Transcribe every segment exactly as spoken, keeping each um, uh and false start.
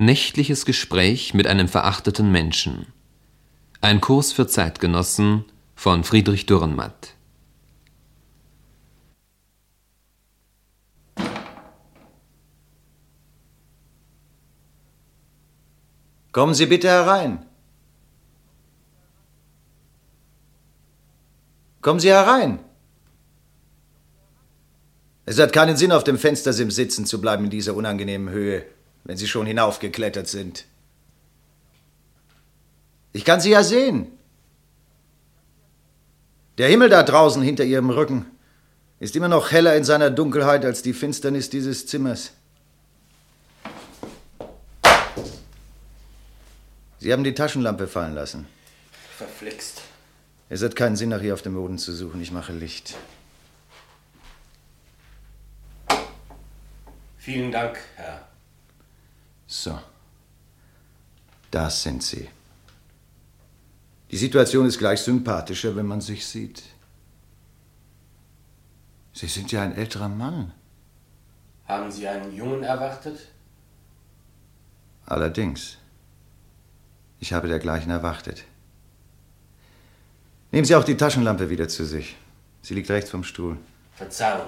Nächtliches Gespräch mit einem verachteten Menschen. Ein Kurs für Zeitgenossen von Friedrich Dürrenmatt. Kommen Sie bitte herein. Kommen Sie herein. Es hat keinen Sinn, auf dem Fenstersims sitzen zu bleiben in dieser unangenehmen Höhe, wenn Sie schon hinaufgeklettert sind. Ich kann Sie ja sehen. Der Himmel da draußen hinter Ihrem Rücken ist immer noch heller in seiner Dunkelheit als die Finsternis dieses Zimmers. Sie haben die Taschenlampe fallen lassen. Verflixt. Es hat keinen Sinn, nach ihr auf dem Boden zu suchen. Ich mache Licht. Vielen Dank, Herr. So. Das sind Sie. Die Situation ist gleich sympathischer, wenn man sich sieht. Sie sind ja ein älterer Mann. Haben Sie einen Jungen erwartet? Allerdings. Ich habe dergleichen erwartet. Nehmen Sie auch die Taschenlampe wieder zu sich. Sie liegt rechts vom Stuhl. Verzeihung.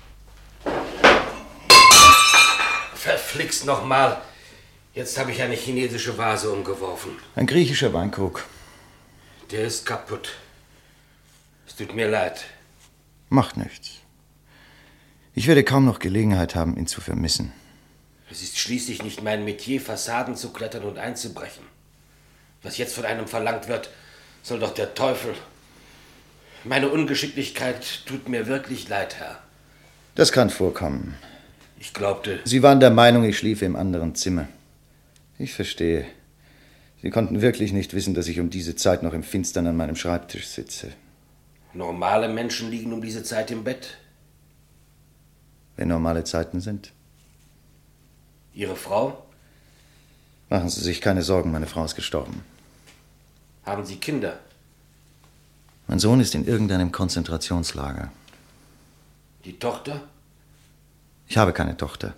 Verflixt nochmal. Jetzt habe ich eine chinesische Vase umgeworfen. Ein griechischer Weinkrug. Der ist kaputt. Es tut mir leid. Macht nichts. Ich werde kaum noch Gelegenheit haben, ihn zu vermissen. Es ist schließlich nicht mein Metier, Fassaden zu klettern und einzubrechen. Was jetzt von einem verlangt wird, soll doch der Teufel. Meine Ungeschicklichkeit tut mir wirklich leid, Herr. Das kann vorkommen. Ich glaubte... Sie waren der Meinung, ich schliefe im anderen Zimmer. Ich verstehe. Sie konnten wirklich nicht wissen, dass ich um diese Zeit noch im Finstern an meinem Schreibtisch sitze. Normale Menschen liegen um diese Zeit im Bett. Wenn normale Zeiten sind. Ihre Frau? Machen Sie sich keine Sorgen, meine Frau ist gestorben. Haben Sie Kinder? Mein Sohn ist in irgendeinem Konzentrationslager. Die Tochter? Ich habe keine Tochter.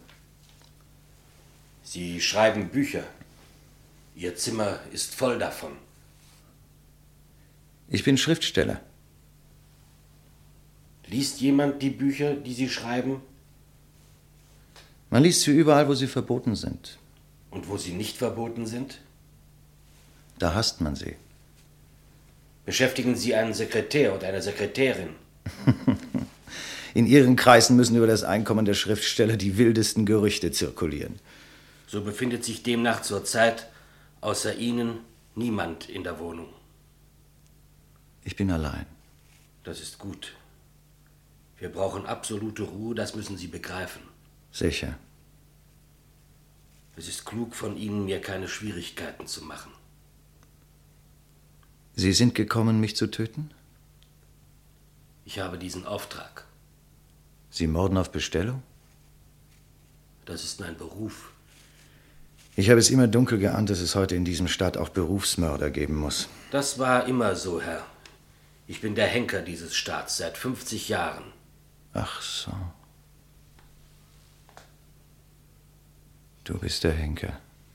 Sie schreiben Bücher. Ihr Zimmer ist voll davon. Ich bin Schriftsteller. Liest jemand die Bücher, die Sie schreiben? Man liest sie überall, wo sie verboten sind. Und wo sie nicht verboten sind? Da hasst man sie. Beschäftigen Sie einen Sekretär oder eine Sekretärin? In Ihren Kreisen müssen über das Einkommen der Schriftsteller die wildesten Gerüchte zirkulieren. So befindet sich demnach zurzeit außer Ihnen niemand in der Wohnung. Ich bin allein. Das ist gut. Wir brauchen absolute Ruhe, das müssen Sie begreifen. Sicher. Es ist klug von Ihnen, mir keine Schwierigkeiten zu machen. Sie sind gekommen, mich zu töten? Ich habe diesen Auftrag. Sie morden auf Bestellung? Das ist mein Beruf. Ich habe es immer dunkel geahnt, dass es heute in diesem Staat auch Berufsmörder geben muss. Das war immer so, Herr. Ich bin der Henker dieses Staats seit fünfzig Jahren. Ach so. Du bist der Henker.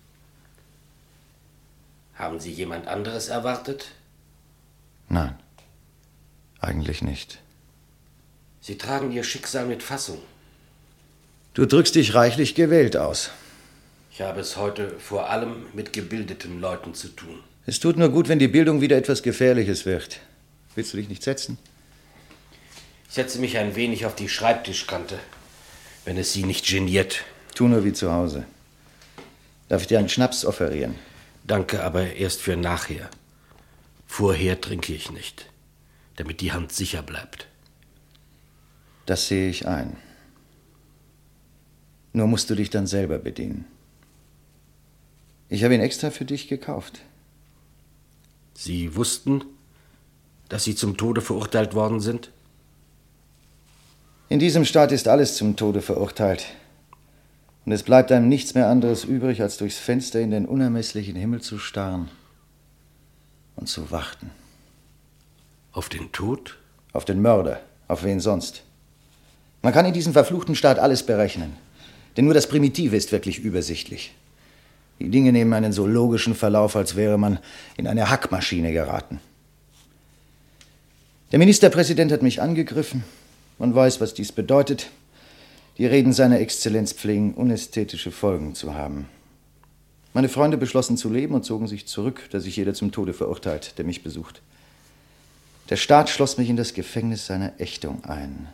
Haben Sie jemand anderes erwartet? Nein, eigentlich nicht. Sie tragen Ihr Schicksal mit Fassung. Du drückst dich reichlich gewählt aus. Ich habe es heute vor allem mit gebildeten Leuten zu tun. Es tut nur gut, wenn die Bildung wieder etwas Gefährliches wird. Willst du dich nicht setzen? Ich setze mich ein wenig auf die Schreibtischkante, wenn es Sie nicht geniert. Tu nur wie zu Hause. Darf ich dir einen Schnaps offerieren? Danke, aber erst für nachher. Vorher trinke ich nicht, damit die Hand sicher bleibt. Das sehe ich ein. Nur musst du dich dann selber bedienen. Ich habe ihn extra für dich gekauft. Sie wussten, dass Sie zum Tode verurteilt worden sind? In diesem Staat ist alles zum Tode verurteilt. Und es bleibt einem nichts mehr anderes übrig, als durchs Fenster in den unermesslichen Himmel zu starren und zu warten. Auf den Tod? Auf den Mörder. Auf wen sonst? Man kann in diesem verfluchten Staat alles berechnen. Denn nur das Primitive ist wirklich übersichtlich. Die Dinge nehmen einen so logischen Verlauf, als wäre man in eine Hackmaschine geraten. Der Ministerpräsident hat mich angegriffen. Man weiß, was dies bedeutet. Die Reden seiner Exzellenz pflegen unästhetische Folgen zu haben. Meine Freunde beschlossen zu leben und zogen sich zurück, da sich jeder zum Tode verurteilt, der mich besucht. Der Staat schloss mich in das Gefängnis seiner Ächtung ein.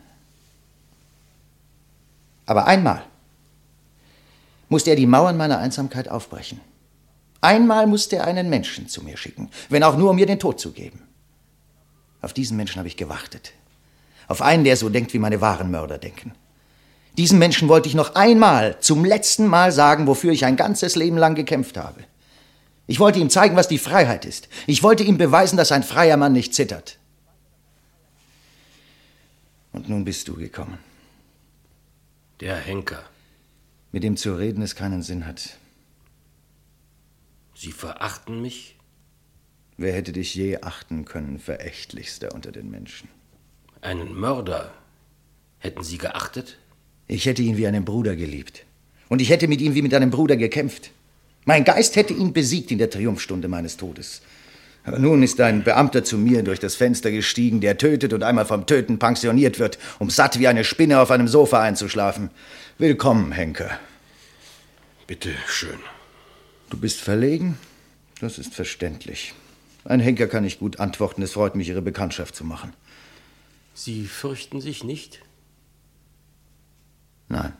Aber einmal musste er die Mauern meiner Einsamkeit aufbrechen. Einmal musste er einen Menschen zu mir schicken, wenn auch nur, um mir den Tod zu geben. Auf diesen Menschen habe ich gewartet. Auf einen, der so denkt, wie meine wahren Mörder denken. Diesem Menschen wollte ich noch einmal, zum letzten Mal sagen, wofür ich ein ganzes Leben lang gekämpft habe. Ich wollte ihm zeigen, was die Freiheit ist. Ich wollte ihm beweisen, dass ein freier Mann nicht zittert. Und nun bist du gekommen. Der Henker. Mit dem zu reden es keinen Sinn hat. Sie verachten mich? Wer hätte dich je achten können, verächtlichster unter den Menschen? Einen Mörder hätten Sie geachtet? Ich hätte ihn wie einen Bruder geliebt. Und ich hätte mit ihm wie mit einem Bruder gekämpft. Mein Geist hätte ihn besiegt in der Triumphstunde meines Todes. Aber nun ist ein Beamter zu mir durch das Fenster gestiegen, der tötet und einmal vom Töten pensioniert wird, um satt wie eine Spinne auf einem Sofa einzuschlafen. Willkommen, Henker. Bitte schön. Du bist verlegen? Das ist verständlich. Ein Henker kann nicht gut antworten. Es freut mich, Ihre Bekanntschaft zu machen. Sie fürchten sich nicht? Nein.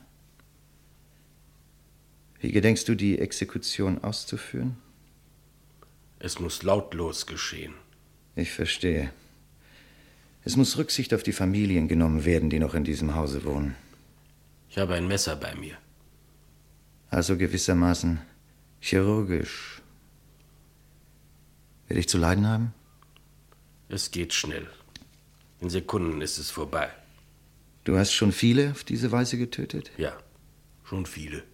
Wie gedenkst du, die Exekution auszuführen? Es muss lautlos geschehen. Ich verstehe. Es muss Rücksicht auf die Familien genommen werden, die noch in diesem Hause wohnen. Ich habe ein Messer bei mir. Also gewissermaßen chirurgisch. Werde ich zu leiden haben? Es geht schnell. In Sekunden ist es vorbei. Du hast schon viele auf diese Weise getötet? Ja, schon viele.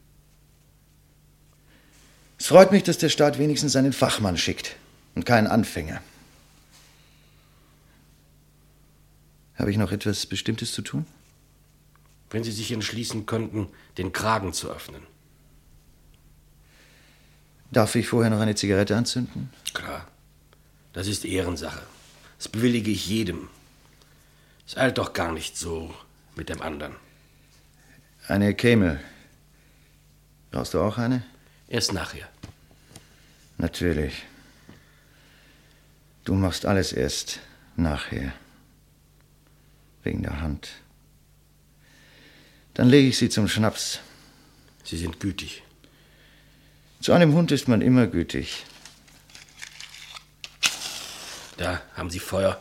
Es freut mich, dass der Staat wenigstens einen Fachmann schickt und keinen Anfänger. Habe ich noch etwas Bestimmtes zu tun? Wenn Sie sich entschließen könnten, den Kragen zu öffnen. Darf ich vorher noch eine Zigarette anzünden? Klar. Das ist Ehrensache. Das bewillige ich jedem. Es eilt doch gar nicht so mit dem anderen. Eine Camel. Brauchst du auch eine? Erst nachher. Natürlich. Du machst alles erst nachher. Wegen der Hand. Dann lege ich sie zum Schnaps. Sie sind gütig. Zu einem Hund ist man immer gütig. Da haben Sie Feuer.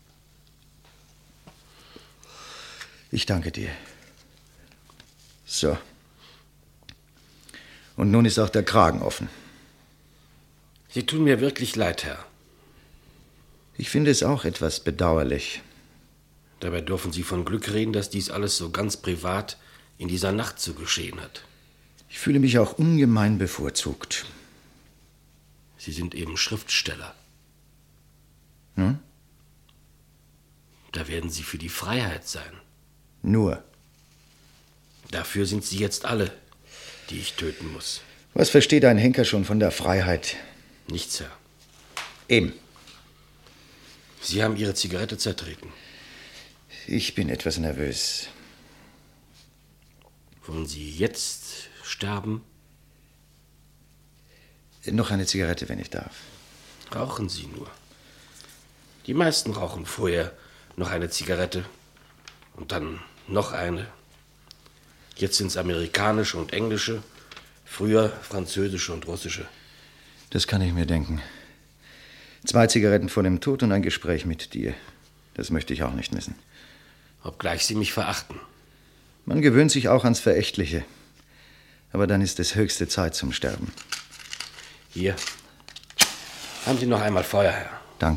Ich danke dir. So. Und nun ist auch der Kragen offen. Sie tun mir wirklich leid, Herr. Ich finde es auch etwas bedauerlich. Dabei dürfen Sie von Glück reden, dass dies alles so ganz privat in dieser Nacht so geschehen hat. Ich fühle mich auch ungemein bevorzugt. Sie sind eben Schriftsteller. Hm? Da werden Sie für die Freiheit sein. Nur. Dafür sind Sie jetzt alle, die ich töten muss. Was versteht ein Henker schon von der Freiheit? Nichts, Herr. Eben. Sie haben Ihre Zigarette zertreten. Ich bin etwas nervös. Wollen Sie jetzt sterben? Noch eine Zigarette, wenn ich darf. Rauchen Sie nur. Die meisten rauchen vorher noch eine Zigarette und dann noch eine. Jetzt sind es amerikanische und englische, früher französische und russische. Das kann ich mir denken. Zwei Zigaretten vor dem Tod und ein Gespräch mit dir. Das möchte ich auch nicht missen. Obgleich Sie mich verachten. Man gewöhnt sich auch ans Verächtliche. Aber dann ist es höchste Zeit zum Sterben. Hier. Haben Sie noch einmal Feuer, Herr? Danke.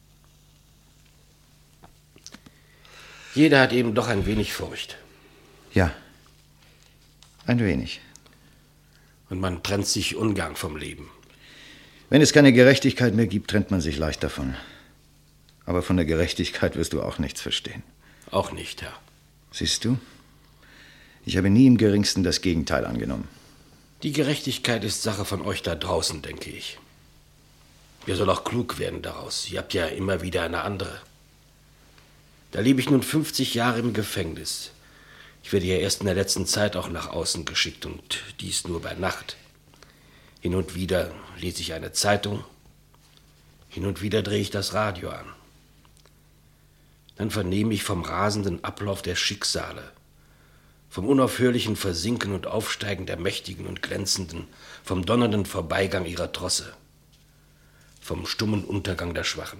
Jeder hat eben doch ein wenig Furcht. Ja. Ein wenig. Und man trennt sich ungern vom Leben. Wenn es keine Gerechtigkeit mehr gibt, trennt man sich leicht davon. Aber von der Gerechtigkeit wirst du auch nichts verstehen. Auch nicht, Herr. Siehst du? Ich habe nie im Geringsten das Gegenteil angenommen. Die Gerechtigkeit ist Sache von euch da draußen, denke ich. Ihr soll auch klug werden daraus. Ihr habt ja immer wieder eine andere. Da lebe ich nun fünfzig Jahre im Gefängnis. Ich werde ja erst in der letzten Zeit auch nach außen geschickt und dies nur bei Nacht. Hin und wieder lese ich eine Zeitung, hin und wieder drehe ich das Radio an. Dann vernehme ich vom rasenden Ablauf der Schicksale, vom unaufhörlichen Versinken und Aufsteigen der Mächtigen und Glänzenden, vom donnernden Vorbeigang ihrer Trosse, vom stummen Untergang der Schwachen.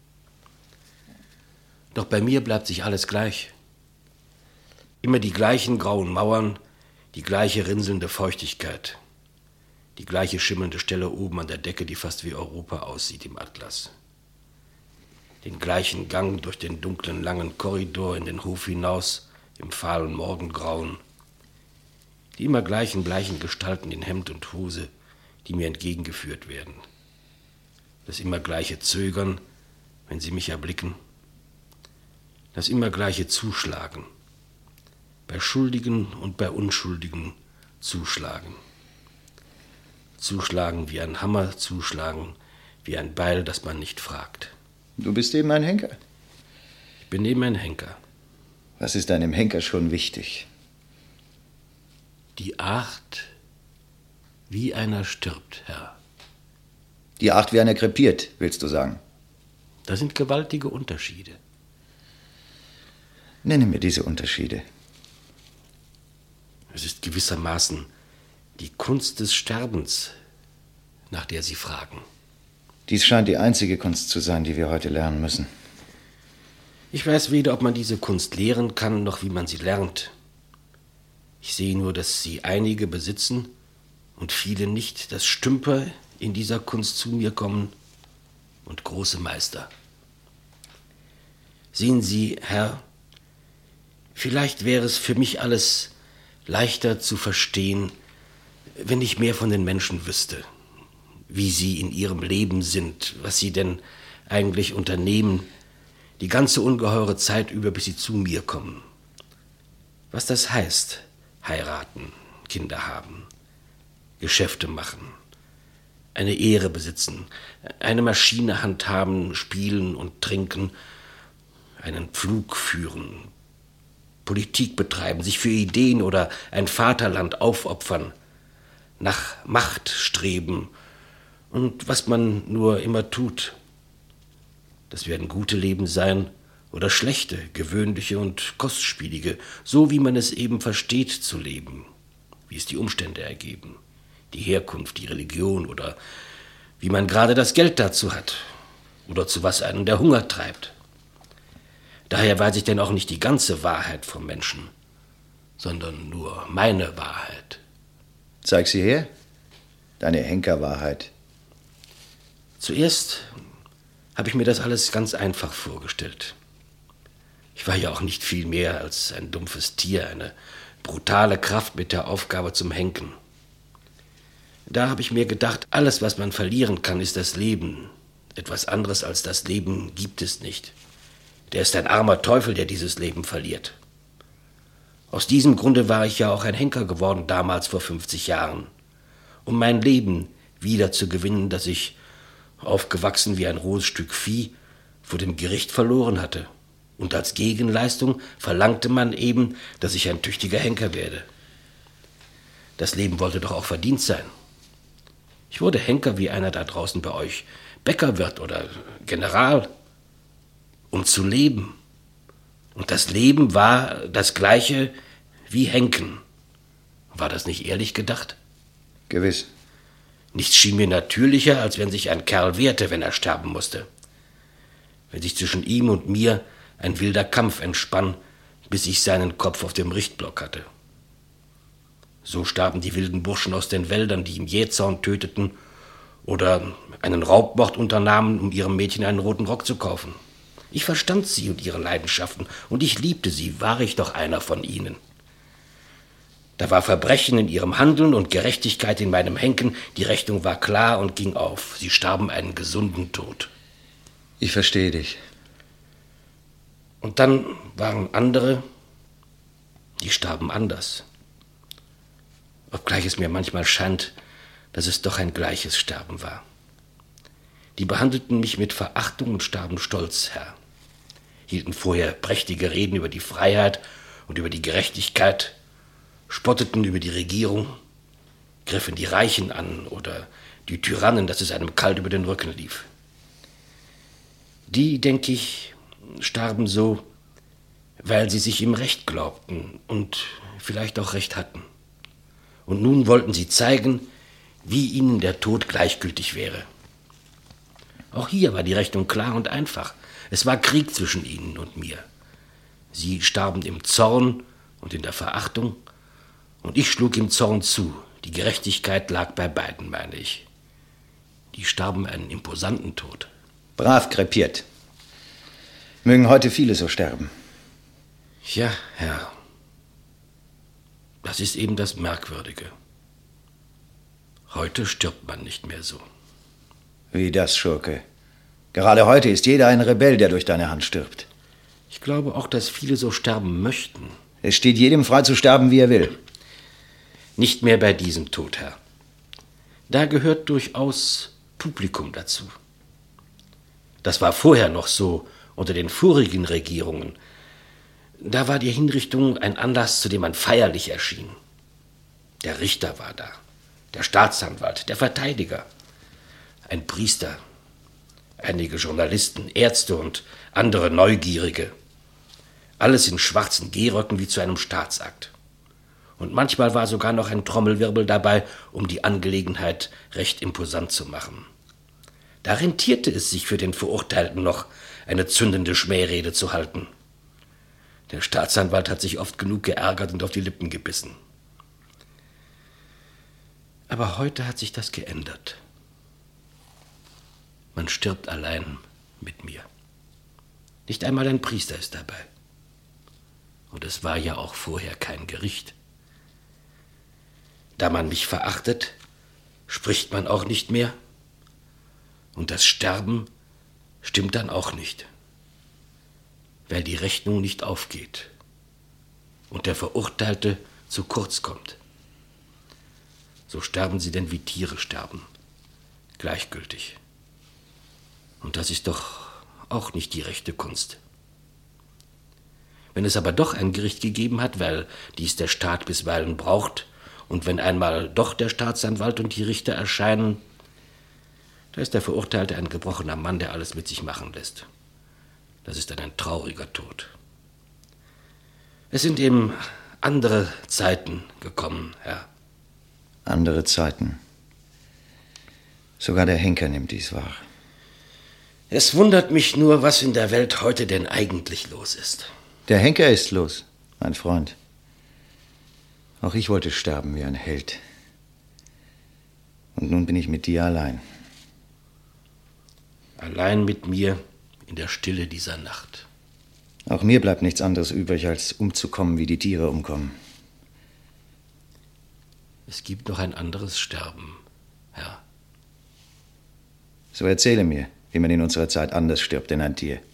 Doch bei mir bleibt sich alles gleich. Immer die gleichen grauen Mauern, die gleiche rinselnde Feuchtigkeit, die gleiche schimmelnde Stelle oben an der Decke, die fast wie Europa aussieht im Atlas. Den gleichen Gang durch den dunklen, langen Korridor in den Hof hinaus, im fahlen Morgengrauen. Die immer gleichen bleichen Gestalten in Hemd und Hose, die mir entgegengeführt werden. Das immer gleiche Zögern, wenn sie mich erblicken. Das immer gleiche Zuschlagen. Bei Schuldigen und bei Unschuldigen zuschlagen. Zuschlagen wie ein Hammer, zuschlagen wie ein Beil, das man nicht fragt. Du bist eben ein Henker. Ich bin eben ein Henker. Was ist einem Henker schon wichtig? Die Art, wie einer stirbt, Herr. Die Art, wie einer krepiert, willst du sagen? Das sind gewaltige Unterschiede. Nenne mir diese Unterschiede. Es ist gewissermaßen die Kunst des Sterbens, nach der Sie fragen. Dies scheint die einzige Kunst zu sein, die wir heute lernen müssen. Ich weiß weder, ob man diese Kunst lehren kann, noch wie man sie lernt. Ich sehe nur, dass sie einige besitzen und viele nicht, dass Stümper in dieser Kunst zu mir kommen und große Meister. Sehen Sie, Herr, vielleicht wäre es für mich alles leichter zu verstehen, wenn ich mehr von den Menschen wüsste, wie sie in ihrem Leben sind, was sie denn eigentlich unternehmen, die ganze ungeheure Zeit über, bis sie zu mir kommen. Was das heißt, heiraten, Kinder haben, Geschäfte machen, eine Ehre besitzen, eine Maschine handhaben, spielen und trinken, einen Pflug führen, Politik betreiben, sich für Ideen oder ein Vaterland aufopfern, nach Macht streben und was man nur immer tut. Das werden gute Leben sein oder schlechte, gewöhnliche und kostspielige, so wie man es eben versteht zu leben, wie es die Umstände ergeben, die Herkunft, die Religion oder wie man gerade das Geld dazu hat oder zu was einen der Hunger treibt. Daher weiß ich denn auch nicht die ganze Wahrheit vom Menschen, sondern nur meine Wahrheit. Zeig sie her, deine Henkerwahrheit. Zuerst habe ich mir das alles ganz einfach vorgestellt. Ich war ja auch nicht viel mehr als ein dumpfes Tier, eine brutale Kraft mit der Aufgabe zum Henken. Da habe ich mir gedacht, alles, was man verlieren kann, ist das Leben. Etwas anderes als das Leben gibt es nicht. Der ist ein armer Teufel, der dieses Leben verliert. Aus diesem Grunde war ich ja auch ein Henker geworden, damals vor fünfzig Jahren, um mein Leben wieder zu gewinnen, das ich, aufgewachsen wie ein rohes Stück Vieh, vor dem Gericht verloren hatte. Und als Gegenleistung verlangte man eben, dass ich ein tüchtiger Henker werde. Das Leben wollte doch auch verdient sein. Ich wurde Henker wie einer da draußen bei euch, Bäckerwirt oder General, um zu leben. Und das Leben war das gleiche wie Henken. War das nicht ehrlich gedacht? Gewiss. Nichts schien mir natürlicher, als wenn sich ein Kerl wehrte, wenn er sterben musste. Wenn sich zwischen ihm und mir ein wilder Kampf entspann, bis ich seinen Kopf auf dem Richtblock hatte. So starben die wilden Burschen aus den Wäldern, die im Jähzaun töteten oder einen Raubmord unternahmen, um ihrem Mädchen einen roten Rock zu kaufen. Ich verstand sie und ihre Leidenschaften, und ich liebte sie, war ich doch einer von ihnen. Da war Verbrechen in ihrem Handeln und Gerechtigkeit in meinem Henken, die Rechnung war klar und ging auf. Sie starben einen gesunden Tod. Ich verstehe dich. Und dann waren andere, die starben anders. obgleich es mir manchmal scheint, dass es doch ein gleiches Sterben war. Die behandelten mich mit Verachtung und starben stolz, Herr. Hielten vorher prächtige Reden über die Freiheit und über die Gerechtigkeit, spotteten über die Regierung, griffen die Reichen an oder die Tyrannen, dass es einem kalt über den Rücken lief. Die, denke ich, starben so, weil sie sich im Recht glaubten und vielleicht auch Recht hatten. Und nun wollten sie zeigen, wie ihnen der Tod gleichgültig wäre. Auch hier war die Rechnung klar und einfach. Es war Krieg zwischen ihnen und mir. Sie starben im Zorn und in der Verachtung, und ich schlug im Zorn zu. Die Gerechtigkeit lag bei beiden, meine ich. Die starben einen imposanten Tod. Brav krepiert. Mögen heute viele so sterben. Ja, Herr. Das ist eben das Merkwürdige. Heute stirbt man nicht mehr so. Wie das, Schurke? Gerade heute ist jeder ein Rebell, der durch deine Hand stirbt. Ich glaube auch, dass viele so sterben möchten. Es steht jedem frei zu sterben, wie er will. Nicht mehr bei diesem Tod, Herr. Da gehört durchaus Publikum dazu. Das war vorher noch so, unter den vorigen Regierungen. Da war die Hinrichtung ein Anlass, zu dem man feierlich erschien. Der Richter war da, der Staatsanwalt, der Verteidiger, ein Priester, einige Journalisten, Ärzte und andere Neugierige. Alles in schwarzen Gehröcken wie zu einem Staatsakt. Und manchmal war sogar noch ein Trommelwirbel dabei, um die Angelegenheit recht imposant zu machen. Da rentierte es sich für den Verurteilten noch, eine zündende Schmährede zu halten. Der Staatsanwalt hat sich oft genug geärgert und auf die Lippen gebissen. Aber heute hat sich das geändert. Man stirbt allein mit mir. Nicht einmal ein Priester ist dabei. Und es war ja auch vorher kein Gericht. Da man mich verachtet, spricht man auch nicht mehr. Und das Sterben stimmt dann auch nicht, weil die Rechnung nicht aufgeht und der Verurteilte zu kurz kommt. So sterben sie denn wie Tiere sterben, gleichgültig. Und das ist doch auch nicht die rechte Kunst. Wenn es aber doch ein Gericht gegeben hat, weil dies der Staat bisweilen braucht, und wenn einmal doch der Staatsanwalt und die Richter erscheinen, da ist der Verurteilte ein gebrochener Mann, der alles mit sich machen lässt. Das ist dann ein trauriger Tod. Es sind eben andere Zeiten gekommen, Herr. Andere Zeiten. Sogar der Henker nimmt dies wahr. Es wundert mich nur, was in der Welt heute denn eigentlich los ist. Der Henker ist los, mein Freund. Auch ich wollte sterben wie ein Held. Und nun bin ich mit dir allein. Allein mit mir in der Stille dieser Nacht. Auch mir bleibt nichts anderes übrig, als umzukommen, wie die Tiere umkommen. Es gibt noch ein anderes Sterben, Herr. So erzähle mir, wie man in unserer Zeit anders stirbt denn ein Tier.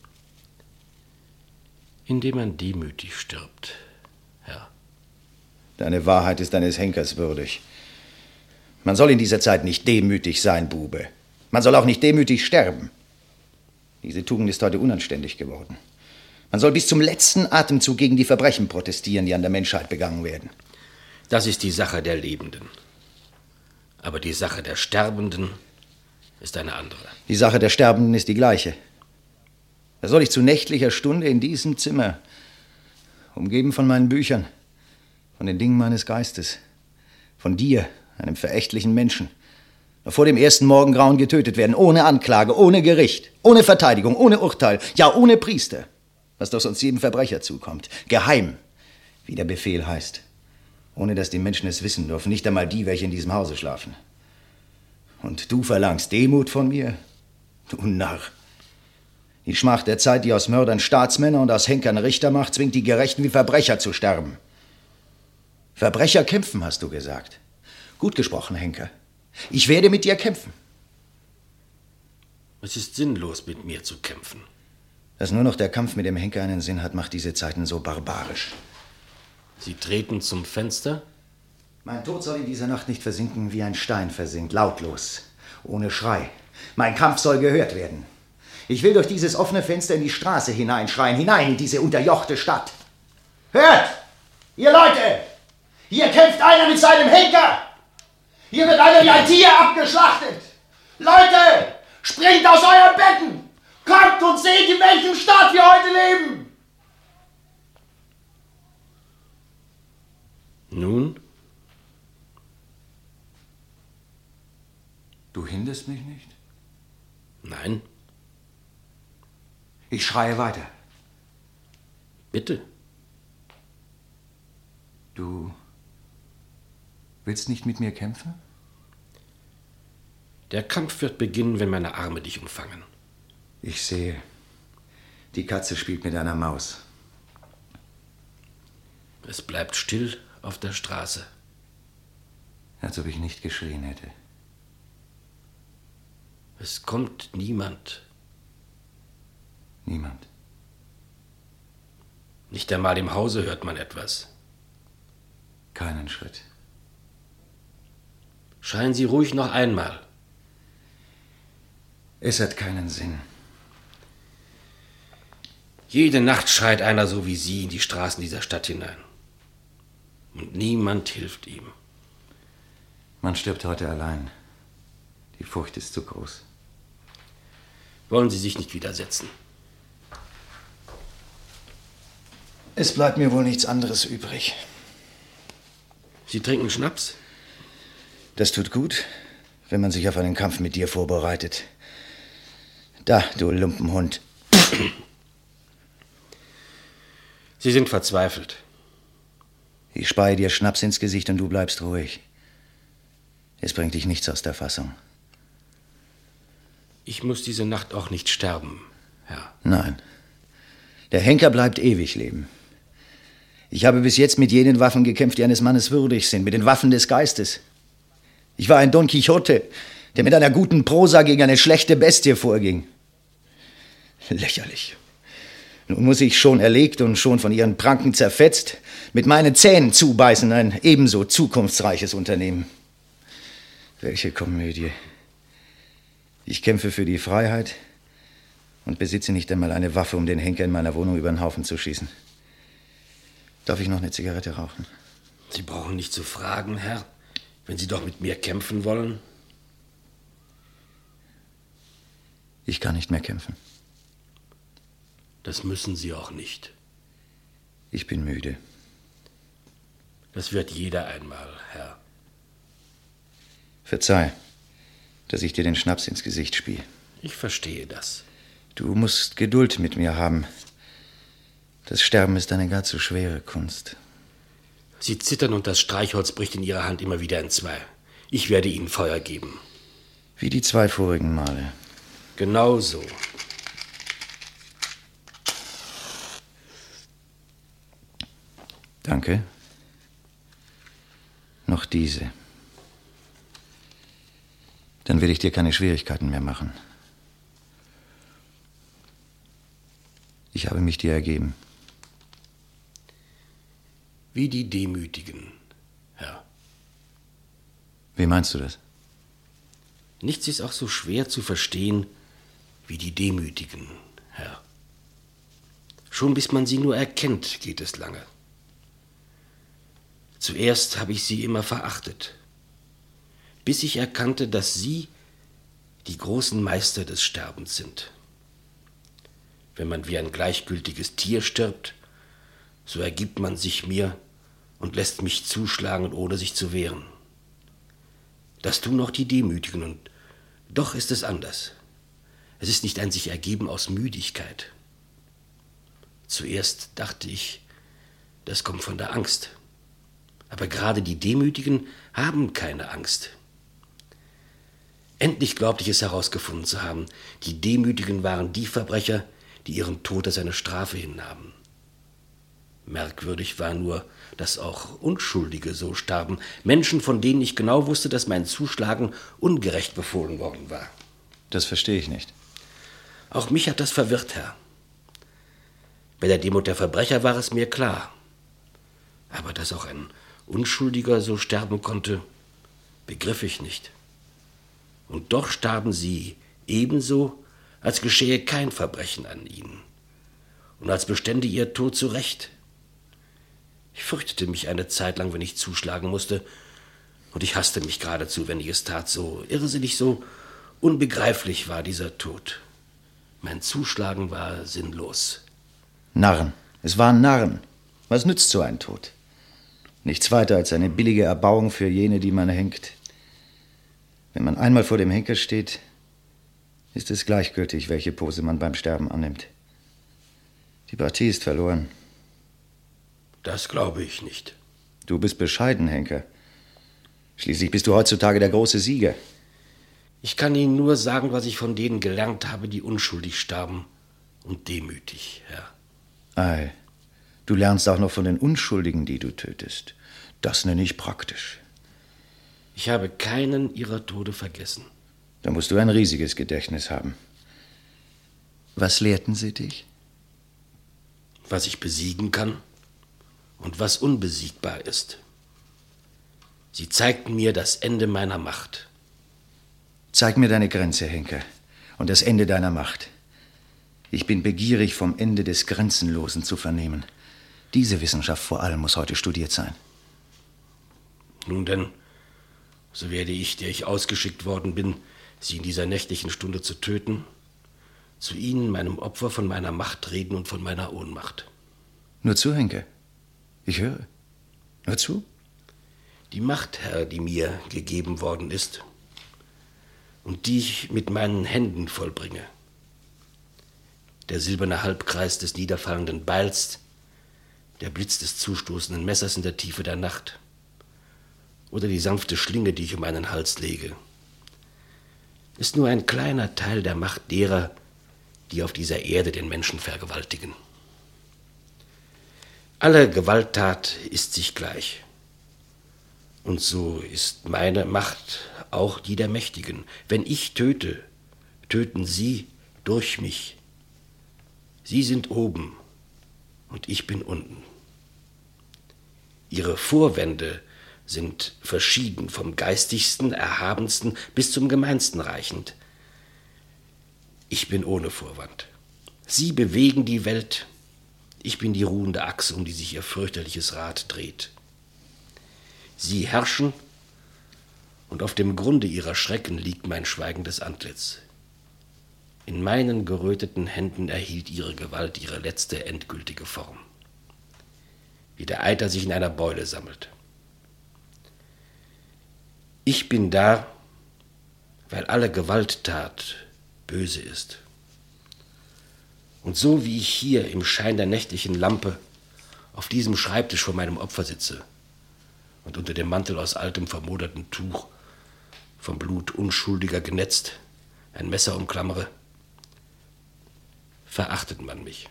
Indem man demütig stirbt, Herr. Deine Wahrheit ist eines Henkers würdig. Man soll in dieser Zeit nicht demütig sein, Bube. Man soll auch nicht demütig sterben. Diese Tugend ist heute unanständig geworden. Man soll bis zum letzten Atemzug gegen die Verbrechen protestieren, die an der Menschheit begangen werden. Das ist die Sache der Lebenden. Aber die Sache der Sterbenden ist eine andere. Die Sache der Sterbenden ist die gleiche. Da soll ich zu nächtlicher Stunde in diesem Zimmer, umgeben von meinen Büchern, von den Dingen meines Geistes, von dir, einem verächtlichen Menschen, noch vor dem ersten Morgengrauen getötet werden, ohne Anklage, ohne Gericht, ohne Verteidigung, ohne Urteil, ja ohne Priester, was doch sonst jedem Verbrecher zukommt, geheim, wie der Befehl heißt, ohne dass die Menschen es wissen dürfen, nicht einmal die, welche in diesem Hause schlafen. Und du verlangst Demut von mir? Du Narr! Die Schmach der Zeit, die aus Mördern Staatsmänner und aus Henkern Richter macht, zwingt die Gerechten wie Verbrecher zu sterben. Verbrecher kämpfen, hast du gesagt. Gut gesprochen, Henker. Ich werde mit dir kämpfen. Es ist sinnlos, mit mir zu kämpfen. Dass nur noch der Kampf mit dem Henker einen Sinn hat, macht diese Zeiten so barbarisch. Sie treten zum Fenster Mein Tod soll in dieser Nacht nicht versinken, wie ein Stein versinkt, lautlos, ohne Schrei. Mein Kampf soll gehört werden. Ich will durch dieses offene Fenster in die Straße hineinschreien, hinein in diese unterjochte Stadt. Hört! Ihr Leute! Hier kämpft einer mit seinem Henker! Hier wird einer wie ein Tier abgeschlachtet! Leute! Springt aus euren Betten! Kommt und seht, in welchem Staat wir heute leben! Nun? Du hinderst mich nicht? Nein. Ich schreie weiter. Bitte. Du willst nicht mit mir kämpfen? Der Kampf wird beginnen, wenn meine Arme dich umfangen. Ich sehe. Die Katze spielt mit einer Maus. Es bleibt still auf der Straße. Als ob ich nicht geschrien hätte. Es kommt niemand. Niemand. Nicht einmal im Hause hört man etwas. Keinen Schritt. Schreien Sie ruhig noch einmal. Es hat keinen Sinn. Jede Nacht schreit einer so wie Sie in die Straßen dieser Stadt hinein. Und niemand hilft ihm. Man stirbt heute allein. Die Furcht ist zu groß. Wollen Sie sich nicht widersetzen? Es bleibt mir wohl nichts anderes übrig. Sie trinken Schnaps? Das tut gut, wenn man sich auf einen Kampf mit dir vorbereitet. Da, du Lumpenhund. Sie sind verzweifelt. Ich speie dir Schnaps ins Gesicht und du bleibst ruhig. Es bringt dich nichts aus der Fassung. Ich muss diese Nacht auch nicht sterben, Herr. Nein. Der Henker bleibt ewig leben. Ich habe bis jetzt mit jenen Waffen gekämpft, die eines Mannes würdig sind, mit den Waffen des Geistes. Ich war ein Don Quixote, der mit einer guten Prosa gegen eine schlechte Bestie vorging. Lächerlich. Nun muss ich schon erlegt und schon von ihren Pranken zerfetzt mit meinen Zähnen zubeißen, ein ebenso zukunftsreiches Unternehmen. Welche Komödie. Ich kämpfe für die Freiheit und besitze nicht einmal eine Waffe, um den Henker in meiner Wohnung über den Haufen zu schießen. Darf ich noch eine Zigarette rauchen? Sie brauchen nicht zu fragen, Herr, wenn Sie doch mit mir kämpfen wollen. Ich kann nicht mehr kämpfen. Das müssen Sie auch nicht. Ich bin müde. Das wird jeder einmal, Herr. Verzeih, dass ich dir den Schnaps ins Gesicht spie. Ich verstehe das. Du musst Geduld mit mir haben. Das Sterben ist eine gar zu schwere Kunst. Sie zittern und das Streichholz bricht in Ihrer Hand immer wieder entzwei. Ich werde Ihnen Feuer geben. Wie die zwei vorigen Male. Genau so. Danke. Noch diese. Dann will ich dir keine Schwierigkeiten mehr machen. Ich habe mich dir ergeben. Wie die Demütigen, Herr. Wie meinst du das? Nichts ist auch so schwer zu verstehen wie die Demütigen, Herr. Schon bis man sie nur erkennt, geht es lange. Zuerst habe ich sie immer verachtet, bis ich erkannte, dass sie die großen Meister des Sterbens sind. Wenn man wie ein gleichgültiges Tier stirbt, so ergibt man sich mir und lässt mich zuschlagen, ohne sich zu wehren. Das tun auch die Demütigen, und doch ist es anders. Es ist nicht ein sich ergeben aus Müdigkeit. Zuerst dachte ich, das kommt von der Angst. Aber gerade die Demütigen haben keine Angst. Endlich glaubte ich es herausgefunden zu haben. Die Demütigen waren die Verbrecher, die ihren Tod als eine Strafe hinnahmen. Merkwürdig war nur, dass auch Unschuldige so starben. Menschen, von denen ich genau wusste, dass mein Zuschlagen ungerecht befohlen worden war. Das verstehe ich nicht. Auch mich hat das verwirrt, Herr. Bei der Demut der Verbrecher war es mir klar. Aber dass auch ein Unschuldiger so sterben konnte, begriff ich nicht. Und doch starben sie ebenso, als geschehe kein Verbrechen an ihnen und als bestände ihr Tod zu Recht. Ich fürchtete mich eine Zeit lang, wenn ich zuschlagen musste, und ich hasste mich geradezu, wenn ich es tat. So irrsinnig, so unbegreiflich war dieser Tod. Mein Zuschlagen war sinnlos. Narren. Es waren Narren. Was nützt so ein Tod? Nichts weiter als eine billige Erbauung für jene, die man hängt. Wenn man einmal vor dem Henker steht, ist es gleichgültig, welche Pose man beim Sterben annimmt. Die Partie ist verloren. Das glaube ich nicht. Du bist bescheiden, Henker. Schließlich bist du heutzutage der große Sieger. Ich kann Ihnen nur sagen, was ich von denen gelernt habe, die unschuldig starben und demütig, Herr. Ei, du lernst auch noch von den Unschuldigen, die du tötest. Das nenne ich praktisch. Ich habe keinen ihrer Tode vergessen. Da musst du ein riesiges Gedächtnis haben. Was lehrten sie dich? Was ich besiegen kann und was unbesiegbar ist. Sie zeigten mir das Ende meiner Macht. Zeig mir deine Grenze, Henker, und das Ende deiner Macht. Ich bin begierig, vom Ende des Grenzenlosen zu vernehmen. Diese Wissenschaft vor allem muss heute studiert sein. Nun denn, so werde ich, der ich ausgeschickt worden bin, Sie in dieser nächtlichen Stunde zu töten, zu Ihnen, meinem Opfer, von meiner Macht reden und von meiner Ohnmacht. Nur zu, Henker. Ich höre. Nur zu. Die Macht, Herr, die mir gegeben worden ist und die ich mit meinen Händen vollbringe. Der silberne Halbkreis des niederfallenden Beils, der Blitz des zustoßenden Messers in der Tiefe der Nacht oder die sanfte Schlinge, die ich um meinen Hals lege, ist nur ein kleiner Teil der Macht derer, die auf dieser Erde den Menschen vergewaltigen. Alle Gewalttat ist sich gleich. Und so ist meine Macht auch die der Mächtigen. Wenn ich töte, töten sie durch mich. Sie sind oben und ich bin unten. Ihre Vorwände sind verschieden, vom geistigsten, erhabensten bis zum gemeinsten reichend. Ich bin ohne Vorwand. Sie bewegen die Welt, ich bin die ruhende Achse, um die sich ihr fürchterliches Rad dreht. Sie herrschen, und auf dem Grunde ihrer Schrecken liegt mein schweigendes Antlitz. In meinen geröteten Händen erhielt ihre Gewalt ihre letzte endgültige Form, wie der Eiter sich in einer Beule sammelt. Ich bin da, weil alle Gewalttat böse ist. Und so wie ich hier im Schein der nächtlichen Lampe auf diesem Schreibtisch vor meinem Opfer sitze und unter dem Mantel aus altem vermodertem Tuch, vom Blut Unschuldiger genetzt, ein Messer umklammere, verachtet man mich.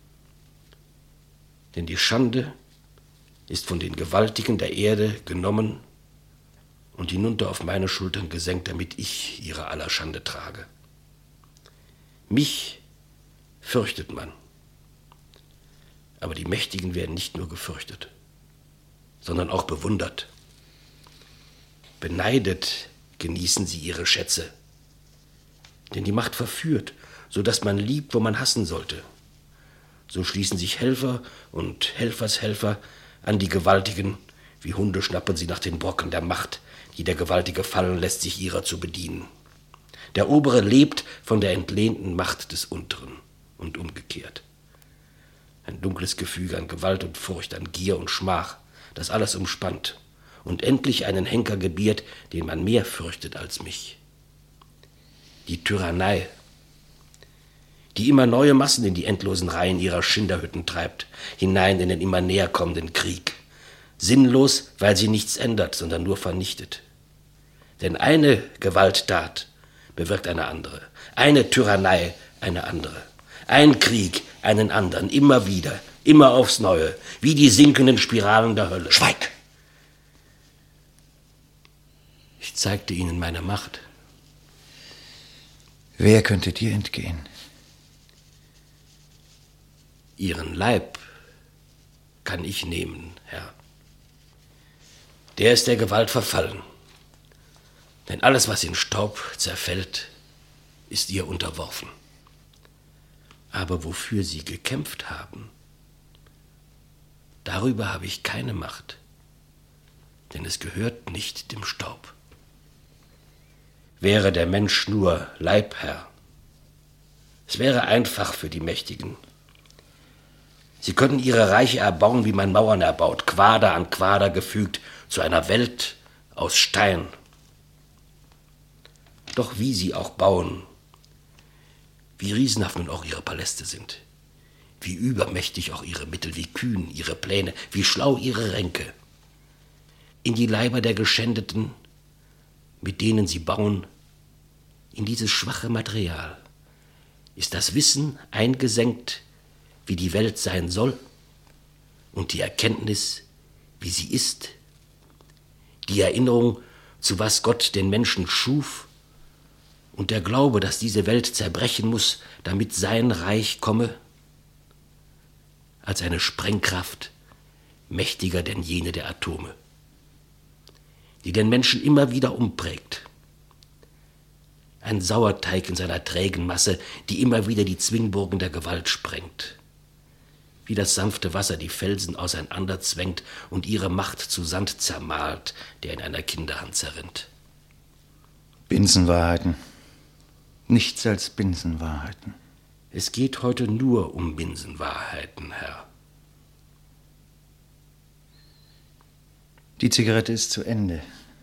Denn die Schande ist von den Gewaltigen der Erde genommen und hinunter auf meine Schultern gesenkt, damit ich ihre aller Schande trage. Mich fürchtet man. Aber die Mächtigen werden nicht nur gefürchtet, sondern auch bewundert. Beneidet genießen sie ihre Schätze. Denn die Macht verführt, so dass man liebt, wo man hassen sollte. So schließen sich Helfer und Helfershelfer an die Gewaltigen, wie Hunde schnappen sie nach den Brocken der Macht, die der Gewaltige fallen lässt, sich ihrer zu bedienen. Der Obere lebt von der entlehnten Macht des Unteren und umgekehrt. Ein dunkles Gefüge an Gewalt und Furcht, an Gier und Schmach, das alles umspannt und endlich einen Henker gebiert, den man mehr fürchtet als mich. Die Tyrannei, die immer neue Massen in die endlosen Reihen ihrer Schinderhütten treibt, hinein in den immer näher kommenden Krieg. Sinnlos, weil sie nichts ändert, sondern nur vernichtet. Denn eine Gewalttat bewirkt eine andere, eine Tyrannei eine andere, ein Krieg einen anderen, immer wieder, immer aufs Neue, wie die sinkenden Spiralen der Hölle. Schweig! Ich zeigte ihnen meine Macht. Wer könnte dir entgehen? Ihren Leib kann ich nehmen, Herr. der ist der Gewalt verfallen. Denn alles, was in Staub zerfällt, ist ihr unterworfen. Aber wofür sie gekämpft haben, darüber habe ich keine Macht, denn es gehört nicht dem Staub. Wäre der Mensch nur Leibherr, es wäre einfach für die Mächtigen. Sie könnten ihre Reiche erbauen, wie man Mauern erbaut, Quader an Quader gefügt, zu einer Welt aus Stein. Doch wie sie auch bauen, wie riesenhaft nun auch ihre Paläste sind, wie übermächtig auch ihre Mittel, wie kühn ihre Pläne, wie schlau ihre Ränke. In die Leiber der Geschändeten, mit denen sie bauen, in dieses schwache Material, ist das Wissen eingesenkt, wie die Welt sein soll, und die Erkenntnis, wie sie ist, die Erinnerung, zu was Gott den Menschen schuf, und der Glaube, dass diese Welt zerbrechen muss, damit sein Reich komme, als eine Sprengkraft mächtiger denn jene der Atome, die den Menschen immer wieder umprägt. Ein Sauerteig in seiner trägen Masse, die immer wieder die Zwingburgen der Gewalt sprengt, wie das sanfte Wasser die Felsen auseinanderzwängt und ihre Macht zu Sand zermahlt, der in einer Kinderhand zerrinnt. Binsenwahrheiten. Nichts als Binsenwahrheiten. Es geht heute nur um Binsenwahrheiten, Herr. Die Zigarette ist zu Ende.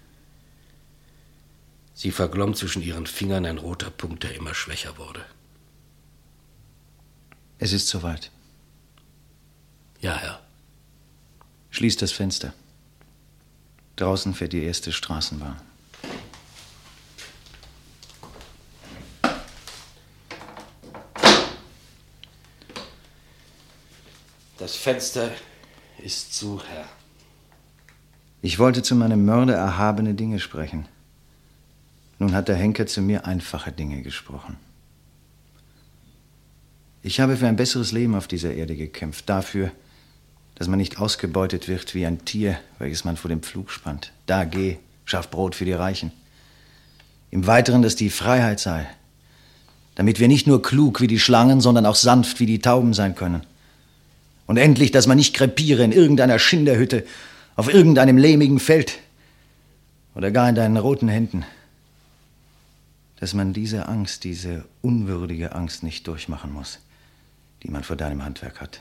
Sie verglomm zwischen ihren Fingern ein roter Punkt, der immer schwächer wurde. Es ist soweit. Ja, Herr. Schließ das Fenster. Draußen fährt die erste Straßenbahn. Das Fenster ist zu, Herr. Ich wollte zu meinem Mörder erhabene Dinge sprechen. Nun hat der Henker zu mir einfache Dinge gesprochen. Ich habe für ein besseres Leben auf dieser Erde gekämpft. Dafür, dass man nicht ausgebeutet wird wie ein Tier, welches man vor dem Pflug spannt. Da geh, schaff Brot für die Reichen. Im Weiteren, dass die Freiheit sei, damit wir nicht nur klug wie die Schlangen, sondern auch sanft wie die Tauben sein können. Und endlich, dass man nicht krepiere in irgendeiner Schinderhütte, auf irgendeinem lehmigen Feld oder gar in deinen roten Händen. Dass man diese Angst, diese unwürdige Angst nicht durchmachen muss, die man vor deinem Handwerk hat.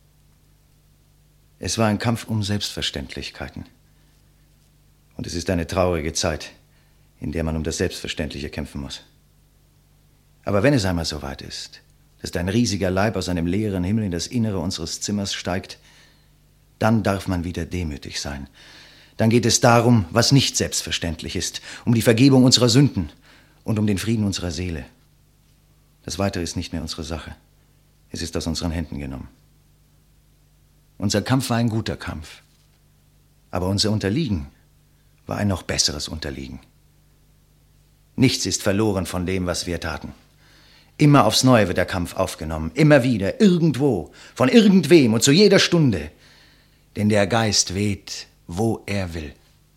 Es war ein Kampf um Selbstverständlichkeiten. Und es ist eine traurige Zeit, in der man um das Selbstverständliche kämpfen muss. Aber wenn es einmal so weit ist, dass dein riesiger Leib aus einem leeren Himmel in das Innere unseres Zimmers steigt, dann darf man wieder demütig sein. Dann geht es darum, was nicht selbstverständlich ist, um die Vergebung unserer Sünden und um den Frieden unserer Seele. Das Weitere ist nicht mehr unsere Sache. Es ist aus unseren Händen genommen. Unser Kampf war ein guter Kampf. Aber unser Unterliegen war ein noch besseres Unterliegen. Nichts ist verloren von dem, was wir taten. Immer aufs Neue wird der Kampf aufgenommen. Immer wieder, irgendwo, von irgendwem und zu jeder Stunde. Denn der Geist weht, wo er will.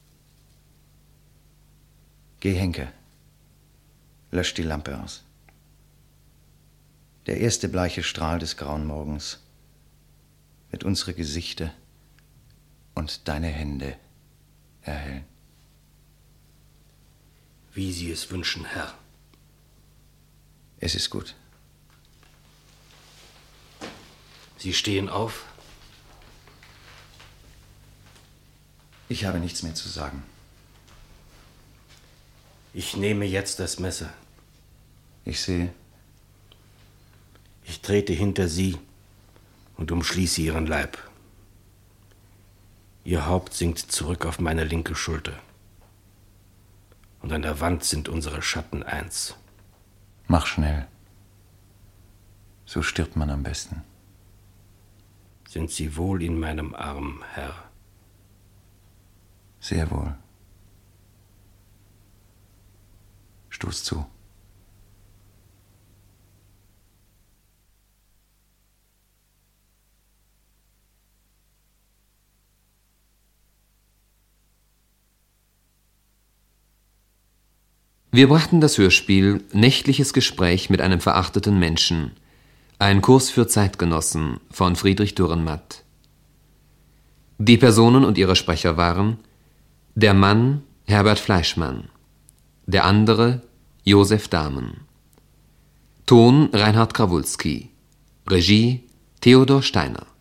Geh, Henker. Lösch die Lampe aus. Der erste bleiche Strahl des grauen Morgens wird unsere Gesichter und deine Hände erhellen. Wie Sie es wünschen, Herr. Es ist gut. Sie stehen auf? Ich habe nichts mehr zu sagen. Ich nehme jetzt das Messer. Ich sehe. Ich trete hinter Sie und umschließe Ihren Leib. Ihr Haupt sinkt zurück auf meine linke Schulter. Und an der Wand sind unsere Schatten eins. Mach schnell. So stirbt man am besten. Sind Sie wohl in meinem Arm, Herr? Sehr wohl. Stoß zu. Wir brachten das Hörspiel Nächtliches Gespräch mit einem verachteten Menschen. Ein Kurs für Zeitgenossen von Friedrich Dürrenmatt. Die Personen und ihre Sprecher waren: der Mann Herbert Fleischmann, der andere Josef Dahmen. Ton Reinhard Krawulski, Regie Theodor Steiner.